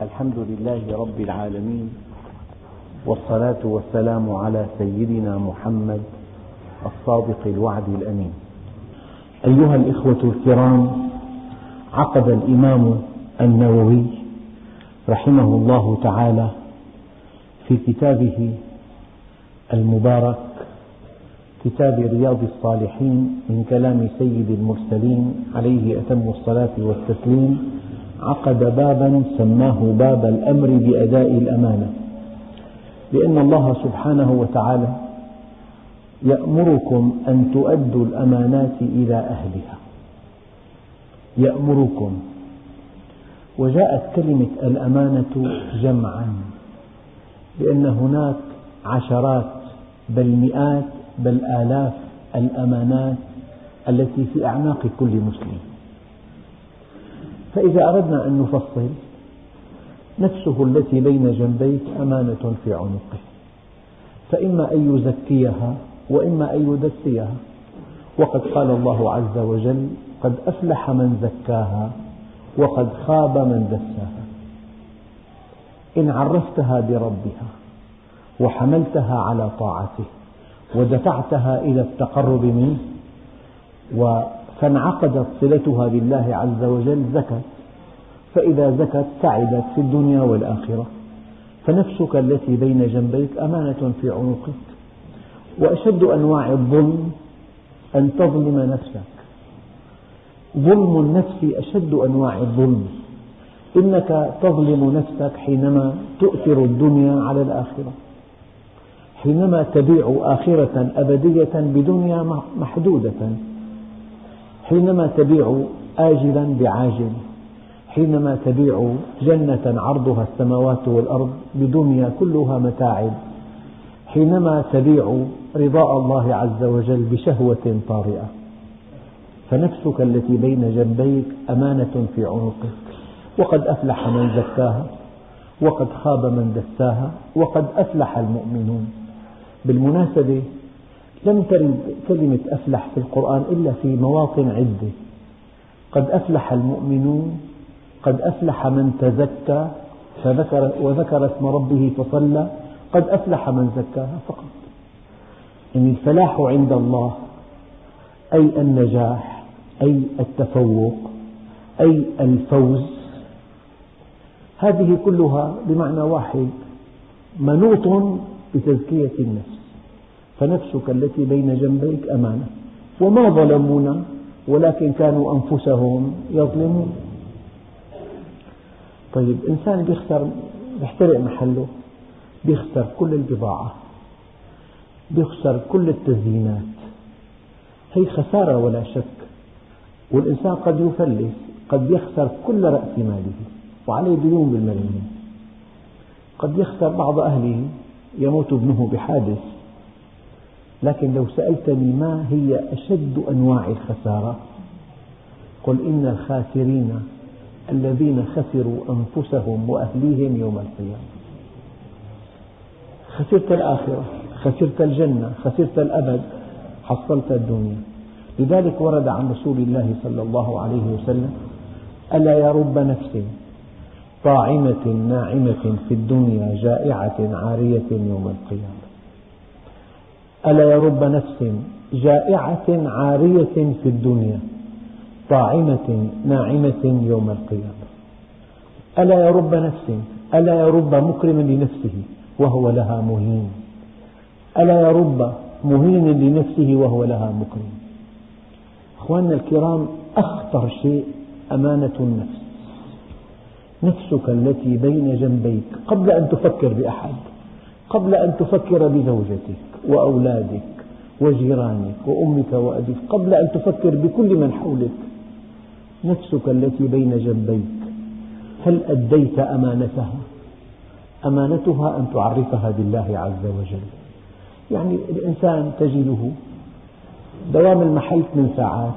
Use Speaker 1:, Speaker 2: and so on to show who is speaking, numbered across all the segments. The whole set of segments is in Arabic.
Speaker 1: الحمد لله رب العالمين، والصلاة والسلام على سيدنا محمد الصادق الوعد الأمين. أيها الإخوة الكرام، عقد الإمام النووي رحمه الله تعالى في كتابه المبارك كتاب رياض الصالحين من كلام سيد المرسلين عليه أتم الصلاة والتسليم، عقد بابا سماه باب الأمر بأداء الأمانة، لأن الله سبحانه وتعالى يأمركم أن تؤدوا الأمانات إلى أهلها، يأمركم. وجاءت كلمة الأمانة جمعا، لأن هناك عشرات بل مئات بل آلاف الأمانات التي في أعناق كل مسلم. فإذا أردنا أن نفصل، نفسه التي بين جنبيك أمانة في عنقه، فإما أن يزكيها وإما أن يدسيها. وقد قال الله عز وجل: قد أفلح من زكاها وقد خاب من دساها. إن عرفتها بربها وحملتها على طاعته ودفعتها إلى التقرب منه فانعقدت صلتها بالله عز وجل، زكت. فإذا زكت سعدت في الدنيا والآخرة. فنفسك التي بين جنبيك أمانة في عنقك. وأشد أنواع الظلم أن تظلم نفسك. ظلم النفس أشد أنواع الظلم. إنك تظلم نفسك حينما تؤثر الدنيا على الآخرة، حينما تبيع آخرة أبدية بدنيا محدودة، حينما تبيع آجلا بعاجل، حينما تبيع جنة عرضها السماوات والأرض بدنيا كلها متاعب، حينما تبيع رضاء الله عز وجل بشهوة طارئة. فنفسك التي بين جنبيك أمانة في عنقك. وقد أفلح من زكاها وقد خاب من دساها وقد أفلح المؤمنون. بالمناسبة، لم ترد كلمة أفلح في القرآن إلا في مواطن عدة. قد أفلح المؤمنون، قد أفلح من تزكى وذكر اسم ربه فصلى، قد أفلح من زكاها فقط. إن الفلاح عند الله أي النجاح، أي التفوق، أي الفوز، هذه كلها بمعنى واحد، منوط بتزكية النفس. فنفسك التي بين جنبيك أمانة. وما ظلمونا ولكن كانوا أنفسهم يظلمون. طيب، إنسان بيحترق محله، بيخسر كل البضاعة، بيخسر كل التزيينات، هي خسارة ولا شك. والإنسان قد يفلس، قد يخسر كل رأس ماله وعليه ديون بالملايين. قد يخسر بعض أهله، يموت ابنه بحادث. لكن لو سألتني ما هي أشد أنواع الخسارة، قل إن الخاسرين الذين خسروا أنفسهم وأهليهم يوم القيامة. خسرت الآخرة، خسرت الجنة، خسرت الأبد، حصلت الدنيا. لذلك ورد عن رسول الله صلى الله عليه وسلم: ألا يا رب نفس طاعمة ناعمة في الدنيا جائعة عارية يوم القيامة. ألا يا رب نفس جائعة عارية في الدنيا طاعمة ناعمة يوم القيامة. ألا يا رب نفس، ألا يا رب مكرم لنفسه وهو لها مهين. ألا يا رب مهين لنفسه وهو لها مكرم. أخواننا الكرام، أخطر شيء أمانة النفس. نفسك التي بين جنبيك، قبل أن تفكر بأحد، قبل أن تفكر بزوجتك وأولادك وجيرانك وأمك وأبيك، قبل أن تفكر بكل من حولك، نفسك التي بين جنبيك، هل أديت أمانتها؟ أمانتها أن تعرفها بالله عز وجل. يعني الإنسان تجده دوام المحل 8 ساعات،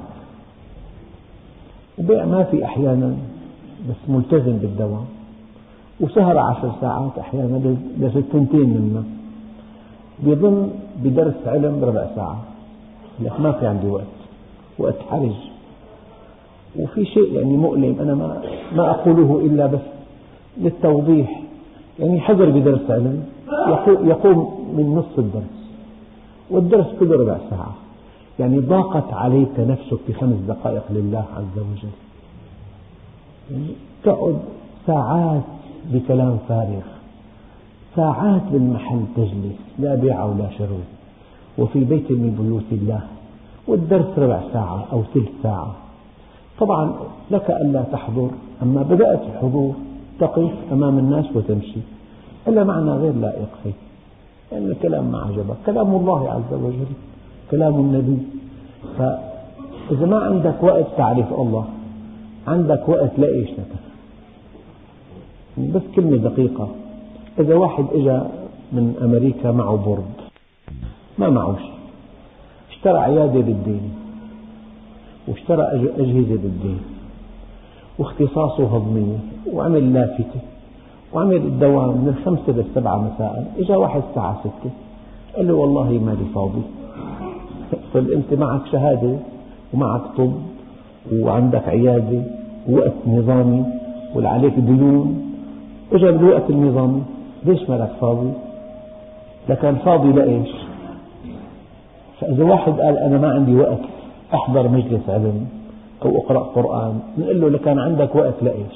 Speaker 1: وبيع ما في أحيانا، بس ملتزم بالدوام، وسهر 10 ساعات أحيانا لثنتين منه، بيظن بدرس علم ربع ساعة، لك ما في عندي وقت حرج. وفي شيء يعني مؤلم، أنا ما أقوله إلا بس للتوضيح، يعني حضر بدرس علم يقوم من نصف الدرس، والدرس كله ربع ساعة، يعني ضاقت عليك نفسك ب5 دقائق لله عز وجل، يعني تقعد ساعات بكلام فارغ، ساعات بالمحل تجلس لا بيع ولا شراء، وفي بيت من بيوت الله، والدرس ربع ساعة أو ثلث ساعة. طبعا لك ألا تحضر، أما بدأت الحضور تقف أمام الناس وتمشي، إلا معنى غير لائق هي، لأن يعني الكلام ما عجبك، كلام الله عز وجل، كلام النبي. فإذا ما عندك وقت تعرف الله، عندك وقت لإيش لك؟ بس كلمة دقيقة، إذا واحد إجا من أمريكا معه بورد، ما معه شيء، اشترى عيادة بالدين، واشترى أجهزة بالدين، واختصاصه هضمية، وعمل لافتة، وعمل الدوام من 5 ل7 مساء. إجا واحد الساعة 6 قال له والله مالي فاضي. طيب أنت معك شهادة ومعك طب وعندك عيادة ووقت نظامي وعليك ديون، إجا بالوقت النظامي، ليش مالك فاضي؟ لكان فاضي لإيش؟ فإذا واحد قال أنا ما عندي وقت أحضر مجلس علم أو أقرأ قرآن، نقول له لكان عندك وقت لإيش؟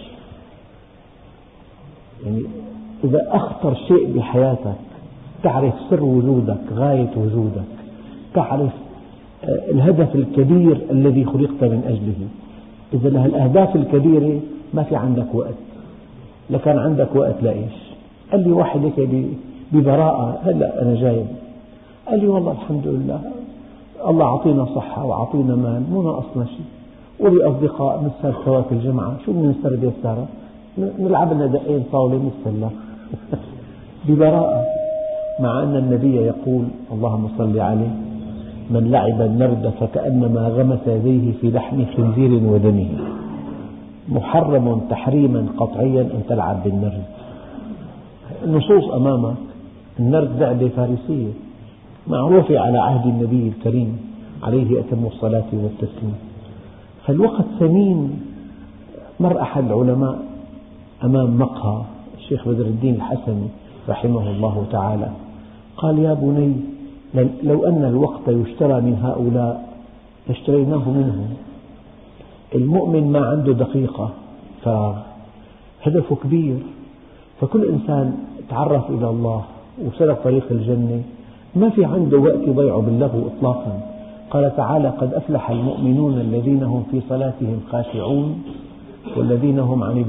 Speaker 1: يعني إذا أخطر شيء بحياتك تعرف سر وجودك، غاية وجودك، تعرف الهدف الكبير الذي خلقت من أجله، إذا لهالأهداف الكبيرة ما في عندك وقت، لكان عندك وقت لإيش؟ قال لي واحد هيك ببراءة، هلأ أنا جايب، قال لي والله الحمد لله الله عطينا صحة وعطينا مال، مو ناقصنا شيء، ولي أصدقاء نسهر سوا في الجمعة، شو بدنا نستربي السهرة؟ نلعب لنا دقين طاولة نتسلى. ببراءة، مع أن النبي يقول اللهم صل عليه: من لعب النرد فكأنما غمس يديه في لحم خنزير ودمه. محرم تحريما قطعيا أن تلعب بالنرد. النصوص أمامك، النرد لعبة فارسية معروفة على عهد النبي الكريم عليه أتم الصلاة والتسليم. فالوقت ثمين. مر أحد العلماء أمام مقهى الشيخ بدر الدين الحسني رحمه الله تعالى، قال: يا بني، لو أن الوقت يشترى من هؤلاء لاشتريناه منهم. المؤمن ما عنده دقيقة فراغ، هدفه كبير. فكل إنسان تعرف إلى الله وسلك طريق الجنة ما في عنده وقت يضيعه باللغو إطلاقا. قال تعالى: قد أفلح المؤمنون الذين هم في صلاتهم خاشعون والذين هم عن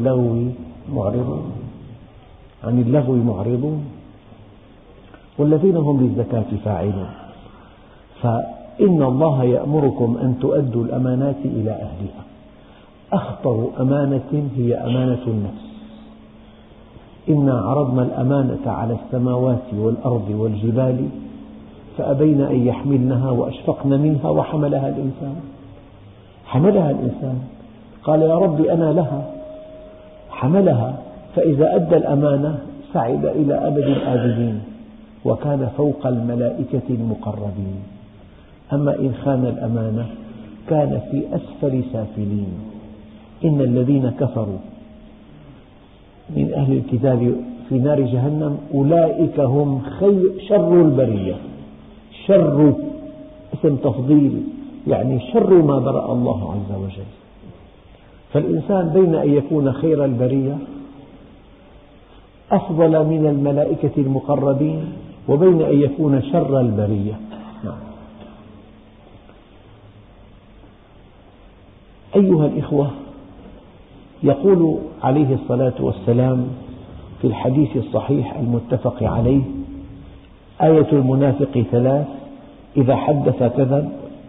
Speaker 1: اللغو معرضون والذين هم للزكاة فاعلون. فإن الله يأمركم أن تؤدوا الأمانات إلى أهلها. أخطر أمانة هي أمانة النفس. إنا عرضنا الأمانة على السماوات والأرض والجبال فأبين أن يحملنها وأشفقن منها وحملها الإنسان. قال: يا رب أنا لها. حملها، فإذا أدى الأمانة سعد إلى أبد الآبدين وكان فوق الملائكة المقربين. أما إن خان الأمانة كان في أسفل سافلين. إن الذين كفروا من أهل الكتاب في نار جهنم أولئك هم شر البرية. شر اسم تفضيل، يعني شر ما برأ الله عز وجل. فالإنسان بين أن يكون خير البرية أفضل من الملائكة المقربين وبين أن يكون شر البرية. أيها الإخوة، يقول عليه الصلاة والسلام في الحديث الصحيح المتفق عليه: آية المنافق 3: إذا حدث كذب،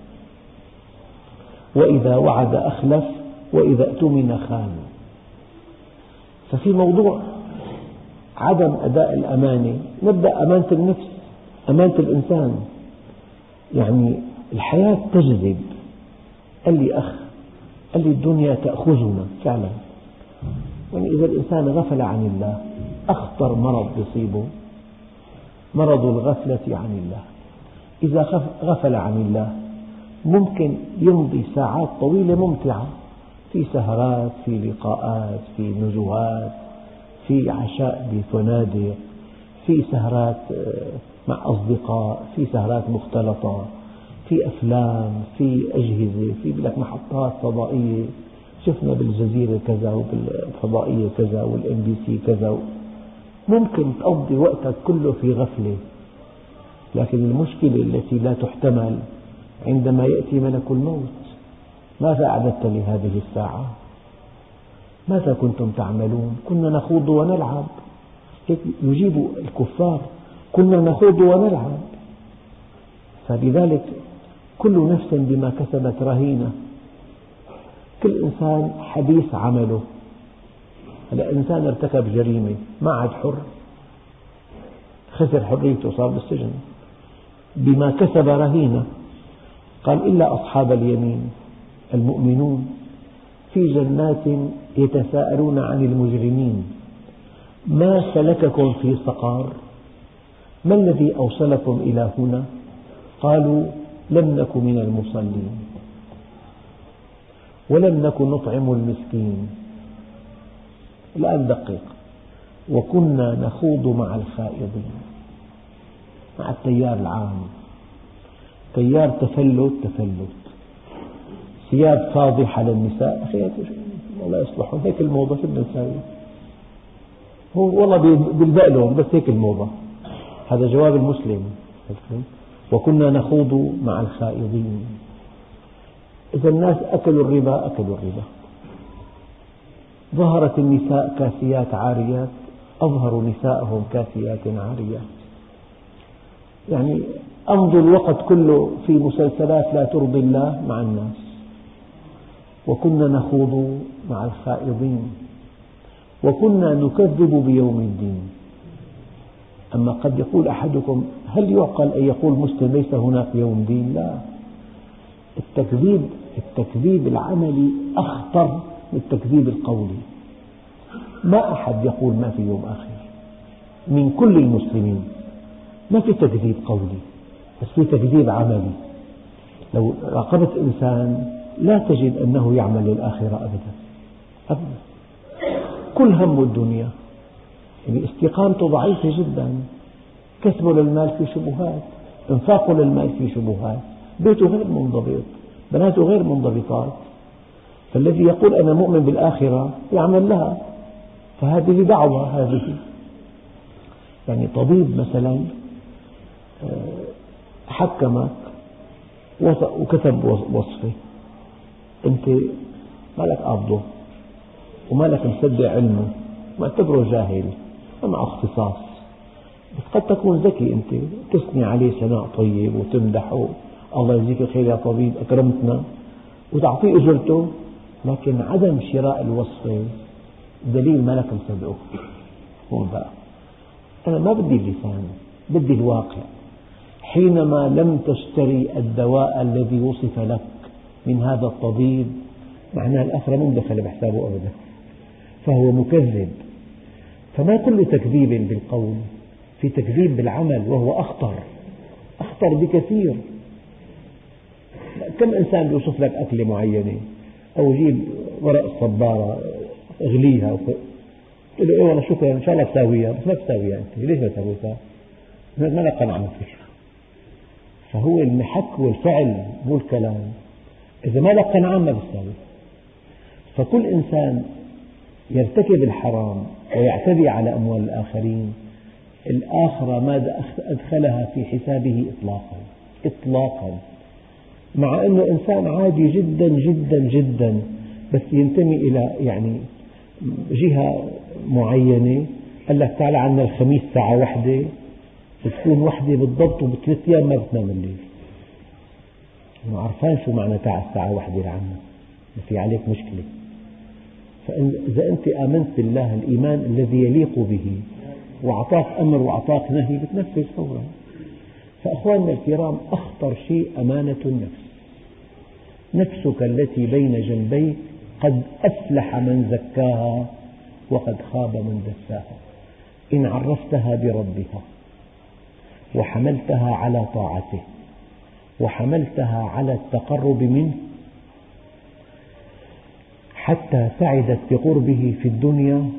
Speaker 1: وإذا وعد أخلف، وإذا اؤتمن خان. ففي موضوع عدم أداء الأمانة نبدأ أمانة النفس، أمانة الإنسان. يعني الحياة تجذب. قال لي أخ، قال لي الدنيا تأخذنا فعلا. يعني إذا الإنسان غفل عن الله أخطر مرض يصيبه مرض الغفلة عن الله. إذا غفل عن الله ممكن يمضي ساعات طويلة ممتعة في سهرات، في لقاءات، في نزهات، في عشاء بفنادق، في سهرات مع أصدقاء، في سهرات مختلطة، في أفلام، في أجهزة، في لك محطات فضائية، شفنا بالجزيرة كذا وبالفضائية كذا والMBC كذا. ممكن تقضي وقتك كله في غفلة، لكن المشكلة التي لا تحتمل عندما يأتي ملك الموت: ماذا أعددت لهذه الساعة؟ ماذا كنتم تعملون؟ كنا نخوض ونلعب. هيك يجيب الكفار: كنا نخوض ونلعب. فلذلك كل نفس بما كسبت رهينة. كل إنسان حديث عمله. هلا إنسان ارتكب جريمة ما عاد حر، خسر حريته، صار بالسجن. بما كسب رهينة. قال: إلا أصحاب اليمين المؤمنون في جنات يتساءلون عن المجرمين ما سلككم في سقر؟ ما الذي أوصلكم إلى هنا؟ قالوا: لم نك من المصلين ولم نك نطعم المسكين. الآن دقق: وكنا نخوض مع الخائضين. مع التيار العام، تيار تفلت، ثياب فاضحة للنساء. أخي لا يصلحون، هيك الموضة، شو بدنا نساوي؟ هو والله بيلبق لهم، بس هيك الموضة. هذا جواب المسلم. وكنا نخوض مع الخائضين. إذا الناس أكلوا الربا، ظهرت النساء كاسيات عاريات، أظهروا نساءهم كاسيات عاريات. يعني أمضوا الوقت كله في مسلسلات لا ترضي الله مع الناس. وكنا نخوض مع الخائضين وكنا نكذب بيوم الدين. أما قد يقول أحدكم: هل يعقل أن يقول مسلم ليس هناك يوم دين؟ لا، التكذيب العملي أخطر من التكذيب القولي. ما أحد يقول ما في يوم آخر من كل المسلمين. ما في تكذيب قولي، بس في تكذيب عملي. لو راقبت إنسان لا تجد أنه يعمل للآخرة أبدا. كل همه الدنيا، يعني استقامته ضعيفة جدا. كسبه للمال في شبهات، انفاقه للمال في شبهات، بيته غير منضبط، بناته غير منضبطات. فالذي يقول أنا مؤمن بالآخرة يعمل لها، فهذه دعوة. هذه يعني طبيب مثلا حكمك وكتب وصفة، أنت ما لك قابضه وما لك مصدق علمه، معتبره جاهل، ما معه اختصاص. بس قد تكون ذكي أنت، تثني عليه ثناء طيب وتمدحه: الله يجزيك خير يا طبيب، أكرمتنا، وتعطيه أجرته. لكن عدم شراء الوصفة دليل ما لك مصدقه. هون بقى أنا ما بدي اللسان، بدي الواقع. حينما لم تشتري الدواء الذي وصف لك من هذا الطبيب، معناه الآخرة مو دخل بحسابه أبدا، فهو مكذب. فما كل تكذيب بالقول، في تكذيب بالعمل، وهو أخطر بكثير. كم إنسان يوصف لك أكلة معينة، أو جيب ورق الصبارة اغليها، تقول له: إيه والله شكرا إن شاء الله بساويها، بس ما بساويها. أنت ليش ما سويتها؟ ما لك قناعة فيها. فهو المحك والفعل مو الكلام. إذا ما لك قناعة ما بتساوي. فكل إنسان يرتكب الحرام ويعتدي على أموال الآخرين، الآخرة ما أدخلها في حسابه إطلاقا، مع أنه إنسان عادي جدا جدا جدا، بس ينتمي إلى يعني جهة معينة. قال لك: تعال عنا الخميس ساعة 1، بتكون 1 بالضبط، وب3 أيام ما بتنام الليل. ما عرفان شو معنى تعال الساعة 1 لعنا، في عليك مشكلة. فإذا أنت آمنت بالله الإيمان الذي يليق به، وأعطاك أمر وأعطاك نهي، بتنفذ فورا. فأخواننا الكرام، أخطر شيء أمانة النفس. نفسك التي بين جنبيك قد أفلح من زكاها وقد خاب من دساها. إن عرفتها بربها وحملتها على طاعته وحملتها على التقرب منه حتى سعدت بقربه في الدنيا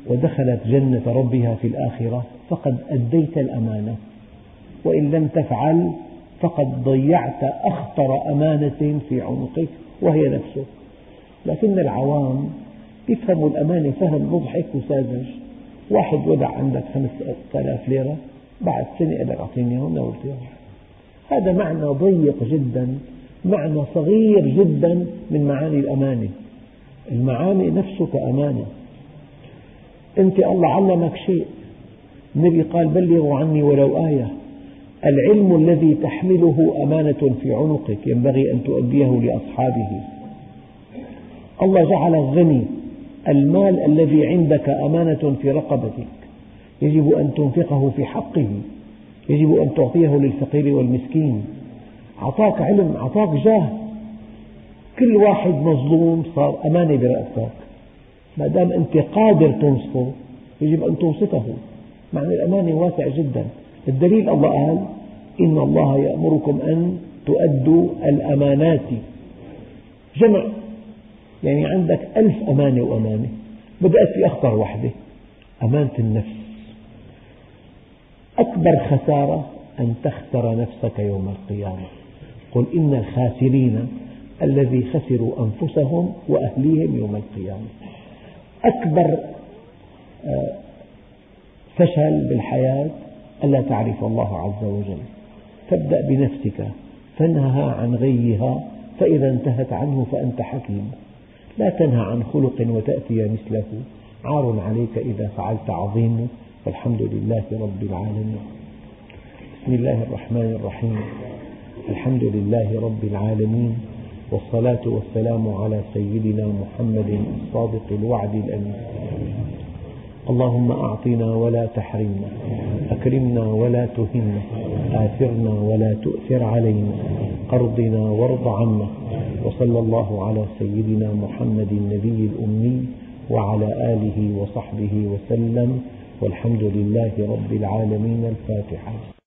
Speaker 1: ودخلت جنة ربها في الآخرة فقد أديت الأمانة، وإن لم تفعل فقد ضيعت أخطر أمانة في عنقك وهي نفسك. لكن العوام يفهموا الأمانة فهم مضحك وساذج. واحد ودع عندك 5000 ليرة، بعد سنة قال لك أعطيني هون نورتي. هذا معنى ضيق جدا، معنى صغير جدا من معاني الأمانة. المعاني نفسك أمانة. أنت الله علمك شيء، النبي قال بلغوا عني ولو آية. العلم الذي تحمله أمانة في عنقك ينبغي أن تؤديه لأصحابه. الله جعلك غني، المال الذي عندك أمانة في رقبتك، يجب أن تنفقه في حقه، يجب أن تعطيه للفقير والمسكين. أعطاك علم، أعطاك جاه، كل واحد مظلوم صار أمانة برأسك، ما دام أنت قادر تنصفه يجب أن تنصفه. معنى الأمانة واسع جدا. الدليل الله قال إن الله يأمركم أن تؤدوا الأمانات، جمع، يعني عندك 1000 أمانة وأمانة، بدأت في أخطر وحدة، أمانة النفس. أكبر خسارة أن تخسر نفسك يوم القيامة. قل إن الخاسرين الذي خسروا أنفسهم وأهليهم يوم القيامة. أكبر فشل بالحياة ألا تعرف الله عز وجل. فابدأ بنفسك فانهها عن غيها، فإذا انتهت عنه فأنت حكيم. لا تنهى عن خلق وتأتي مثله، عار عليك إذا فعلت عظيم. والحمد لله رب العالمين. بسم الله الرحمن الرحيم. الحمد لله رب العالمين، والصلاة والسلام على سيدنا محمد الصادق الوعد الأمين. اللهم أعطنا ولا تحرمنا، أكرمنا ولا تهنا، آثرنا ولا تؤثر علينا، أرضنا وارض عنا. وصلى الله على سيدنا محمد النبي الأمي وعلى آله وصحبه وسلم، والحمد لله رب العالمين. الفاتحة.